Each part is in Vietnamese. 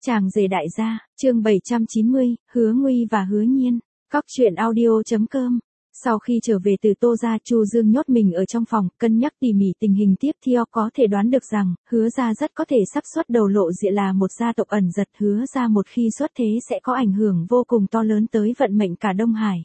Chàng rể đại gia, chương 790, Hứa Nguy và Hứa Nhiên. Cóc truyện audio.com. Sau khi trở về từ Tô gia, Chu Dương nhốt mình ở trong phòng, cân nhắc tỉ mỉ tình hình tiếp theo, có thể đoán được rằng, Hứa gia rất có thể sắp xuất đầu lộ diện là một gia tộc ẩn giật. Hứa gia một khi xuất thế sẽ có ảnh hưởng vô cùng to lớn tới vận mệnh cả Đông Hải.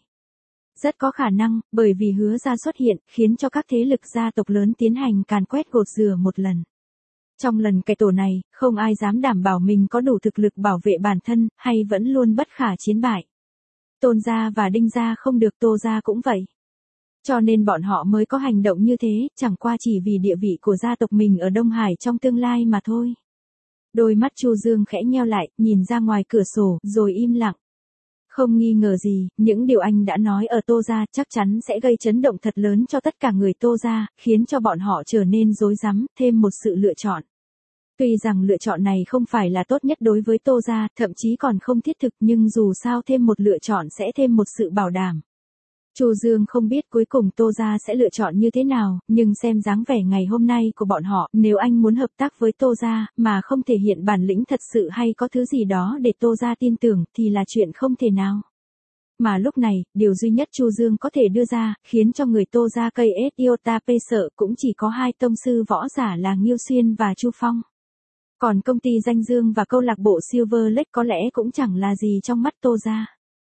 Rất có khả năng, bởi vì Hứa gia xuất hiện, khiến cho các thế lực gia tộc lớn tiến hành càn quét gột rửa một lần. Trong lần cải tổ này, không ai dám đảm bảo mình có đủ thực lực bảo vệ bản thân, hay vẫn luôn bất khả chiến bại. Tôn gia và Đinh gia không được, Tô gia cũng vậy. Cho nên bọn họ mới có hành động như thế, chẳng qua chỉ vì địa vị của gia tộc mình ở Đông Hải trong tương lai mà thôi. Đôi mắt Chu Dương khẽ nheo lại, nhìn ra ngoài cửa sổ, rồi im lặng. Không nghi ngờ gì, những điều anh đã nói ở Tô gia chắc chắn sẽ gây chấn động thật lớn cho tất cả người Tô gia, khiến cho bọn họ trở nên rối rắm, thêm một sự lựa chọn. Tuy rằng lựa chọn này không phải là tốt nhất đối với Tô gia, thậm chí còn không thiết thực, nhưng dù sao thêm một lựa chọn sẽ thêm một sự bảo đảm. Chu Dương không biết cuối cùng Tô gia sẽ lựa chọn như thế nào, nhưng xem dáng vẻ ngày hôm nay của bọn họ, nếu anh muốn hợp tác với Tô gia, mà không thể hiện bản lĩnh thật sự hay có thứ gì đó để Tô gia tin tưởng, thì là chuyện không thể nào. Mà lúc này, điều duy nhất Chu Dương có thể đưa ra, khiến cho người Tô gia cây Iota P sợ cũng chỉ có hai tông sư võ giả là Nghiêu Xuyên và Chu Phong. Còn công ty Danh Dương và câu lạc bộ Silver Lake có lẽ cũng chẳng là gì trong mắt Tô gia.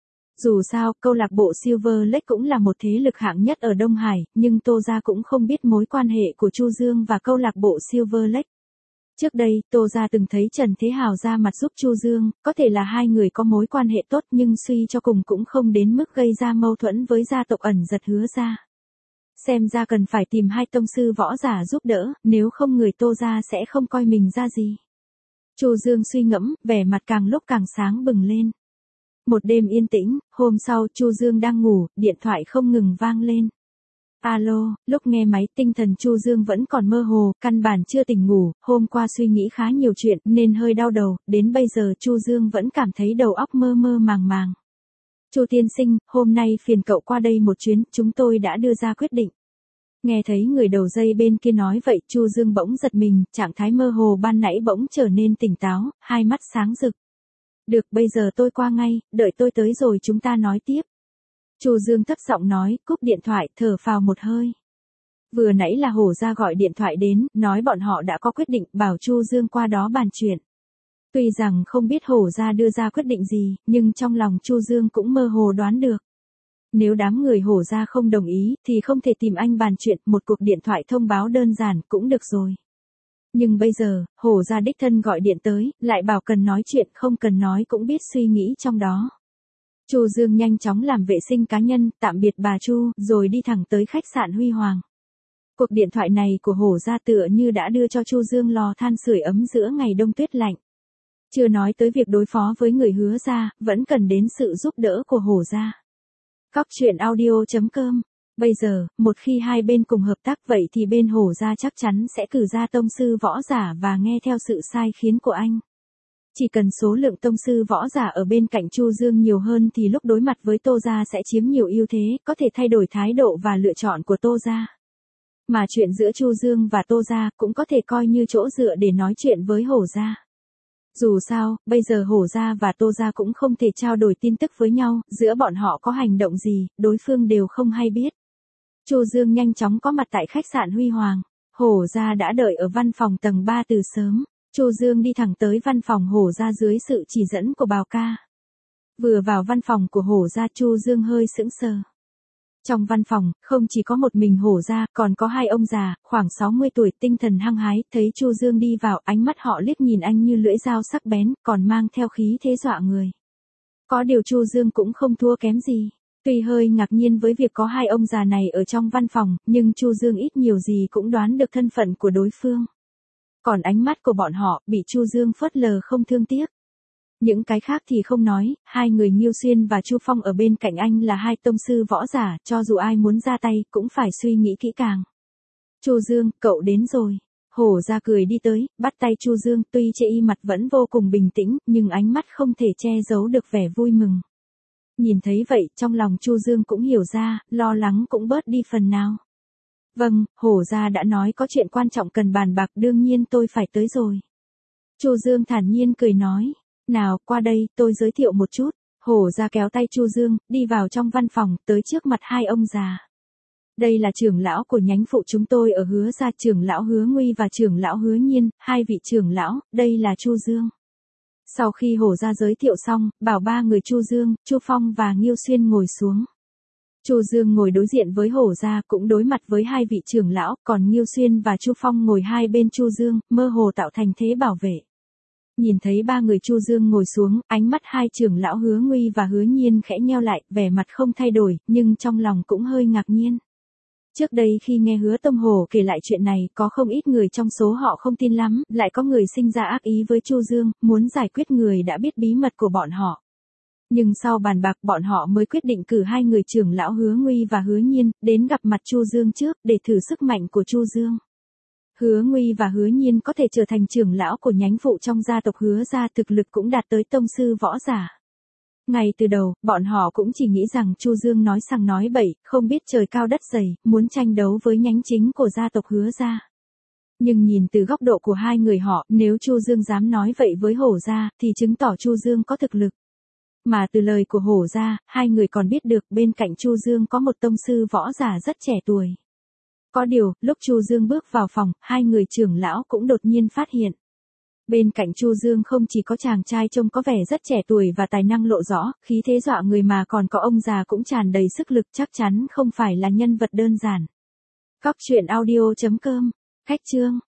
Dù sao, câu lạc bộ Silver Lake cũng là một thế lực hạng nhất ở Đông Hải, nhưng Tô gia cũng không biết mối quan hệ của Chu Dương và câu lạc bộ Silver Lake. Trước đây, Tô gia từng thấy Trần Thế Hào ra mặt giúp Chu Dương, có thể là hai người có mối quan hệ tốt, nhưng suy cho cùng cũng không đến mức gây ra mâu thuẫn với gia tộc ẩn giật Hứa gia. Xem ra cần phải tìm hai tông sư võ giả giúp đỡ, nếu không người Tô gia sẽ không coi mình ra gì. Chu Dương suy ngẫm, vẻ mặt càng lúc càng sáng bừng lên. Một đêm yên tĩnh, hôm sau Chu Dương đang ngủ, điện thoại không ngừng vang lên. Alo, lúc nghe máy tinh thần Chu Dương vẫn còn mơ hồ, căn bản chưa tỉnh ngủ, hôm qua suy nghĩ khá nhiều chuyện nên hơi đau đầu, đến bây giờ Chu Dương vẫn cảm thấy đầu óc mơ mơ màng màng. Chu tiên sinh, hôm nay phiền cậu qua đây một chuyến, chúng tôi đã đưa ra quyết định. Nghe thấy người đầu dây bên kia nói vậy, Chu Dương bỗng giật mình, trạng thái mơ hồ ban nãy bỗng trở nên tỉnh táo, hai mắt sáng rực. Được, bây giờ tôi qua ngay, đợi tôi tới rồi chúng ta nói tiếp. Chu Dương thấp giọng nói, cúp điện thoại, thở phào một hơi. Vừa nãy là Hổ gia gọi điện thoại đến, nói bọn họ đã có quyết định, bảo Chu Dương qua đó bàn chuyện. Tuy rằng không biết Hổ gia đưa ra quyết định gì, nhưng trong lòng Chu Dương cũng mơ hồ đoán được. Nếu đám người Hổ gia không đồng ý, thì không thể tìm anh bàn chuyện, một cuộc điện thoại thông báo đơn giản cũng được rồi. Nhưng bây giờ, Hổ gia đích thân gọi điện tới, lại bảo cần nói chuyện, không cần nói cũng biết suy nghĩ trong đó. Chu Dương nhanh chóng làm vệ sinh cá nhân, tạm biệt bà Chu, rồi đi thẳng tới khách sạn Huy Hoàng. Cuộc điện thoại này của Hổ gia tựa như đã đưa cho Chu Dương lò than sưởi ấm giữa ngày đông tuyết lạnh. Chưa nói tới việc đối phó với người Hứa gia, vẫn cần đến sự giúp đỡ của Hổ gia. Cóc truyện audio.com. Bây giờ, một khi hai bên cùng hợp tác vậy thì bên Hổ gia chắc chắn sẽ cử ra tông sư võ giả và nghe theo sự sai khiến của anh. Chỉ cần số lượng tông sư võ giả ở bên cạnh Chu Dương nhiều hơn thì lúc đối mặt với Tô gia sẽ chiếm nhiều ưu thế, có thể thay đổi thái độ và lựa chọn của Tô gia. Mà chuyện giữa Chu Dương và Tô gia cũng có thể coi như chỗ dựa để nói chuyện với Hổ gia. Dù sao, bây giờ Hổ gia và Tô gia cũng không thể trao đổi tin tức với nhau, giữa bọn họ có hành động gì, đối phương đều không hay biết. Chu Dương nhanh chóng có mặt tại khách sạn Huy Hoàng. Hổ gia đã đợi ở văn phòng tầng 3 từ sớm. Chu Dương đi thẳng tới văn phòng Hổ gia dưới sự chỉ dẫn của Bào ca. Vừa vào văn phòng của Hổ gia, Chu Dương hơi sững sờ. Trong văn phòng, không chỉ có một mình Hổ gia, còn có hai ông già, khoảng 60 tuổi, tinh thần hăng hái, thấy Chu Dương đi vào, ánh mắt họ liếc nhìn anh như lưỡi dao sắc bén, còn mang theo khí thế dọa người. Có điều Chu Dương cũng không thua kém gì. Tuy hơi ngạc nhiên với việc có hai ông già này ở trong văn phòng, nhưng Chu Dương ít nhiều gì cũng đoán được thân phận của đối phương. Còn ánh mắt của bọn họ, bị Chu Dương phớt lờ không thương tiếc. Những cái khác thì không nói, hai người Nghiêu Xuyên và Chu Phong ở bên cạnh anh là hai tông sư võ giả, cho dù ai muốn ra tay, cũng phải suy nghĩ kỹ càng. Chu Dương, cậu đến rồi. Hổ gia cười đi tới, bắt tay Chu Dương, tuy chê y mặt vẫn vô cùng bình tĩnh, nhưng ánh mắt không thể che giấu được vẻ vui mừng. Nhìn thấy vậy, trong lòng Chu Dương cũng hiểu ra, lo lắng cũng bớt đi phần nào. Vâng, Hổ gia đã nói có chuyện quan trọng cần bàn bạc, đương nhiên tôi phải tới rồi. Chu Dương thản nhiên cười nói. Nào, qua đây, tôi giới thiệu một chút. Hổ ra kéo tay Chu Dương, đi vào trong văn phòng, tới trước mặt hai ông già. Đây là trưởng lão của nhánh phụ chúng tôi ở Hứa gia, trưởng lão Hứa Nguy và trưởng lão Hứa Nhiên, hai vị trưởng lão, đây là Chu Dương. Sau khi Hổ ra giới thiệu xong, bảo ba người Chu Dương, Chu Phong và Nghiêu Xuyên ngồi xuống. Chu Dương ngồi đối diện với Hổ ra, cũng đối mặt với hai vị trưởng lão, còn Nghiêu Xuyên và Chu Phong ngồi hai bên Chu Dương, mơ hồ tạo thành thế bảo vệ. Nhìn thấy ba người Chu Dương ngồi xuống, ánh mắt hai trưởng lão Hứa Nguy và Hứa Nhiên khẽ nheo lại, vẻ mặt không thay đổi, nhưng trong lòng cũng hơi ngạc nhiên. Trước đây khi nghe Hứa Tông Hổ kể lại chuyện này, có không ít người trong số họ không tin lắm, lại có người sinh ra ác ý với Chu Dương, muốn giải quyết người đã biết bí mật của bọn họ. Nhưng sau bàn bạc bọn họ mới quyết định cử hai người trưởng lão Hứa Nguy và Hứa Nhiên, đến gặp mặt Chu Dương trước, để thử sức mạnh của Chu Dương. Hứa Nguy và Hứa Nhiên có thể trở thành trưởng lão của nhánh phụ trong gia tộc Hứa gia, thực lực cũng đạt tới tông sư võ giả. Ngay từ đầu, bọn họ cũng chỉ nghĩ rằng Chu Dương nói sằng nói bậy, không biết trời cao đất dày, muốn tranh đấu với nhánh chính của gia tộc Hứa gia. Nhưng nhìn từ góc độ của hai người họ, nếu Chu Dương dám nói vậy với Hổ gia, thì chứng tỏ Chu Dương có thực lực. Mà từ lời của Hổ gia, hai người còn biết được bên cạnh Chu Dương có một tông sư võ giả rất trẻ tuổi. Có điều, lúc Chu Dương bước vào phòng, hai người trưởng lão cũng đột nhiên phát hiện. Bên cạnh Chu Dương không chỉ có chàng trai trông có vẻ rất trẻ tuổi và tài năng lộ rõ, khí thế dọa người mà còn có ông già cũng tràn đầy sức lực, chắc chắn không phải là nhân vật đơn giản. Cóc truyện audio.com. Cách chương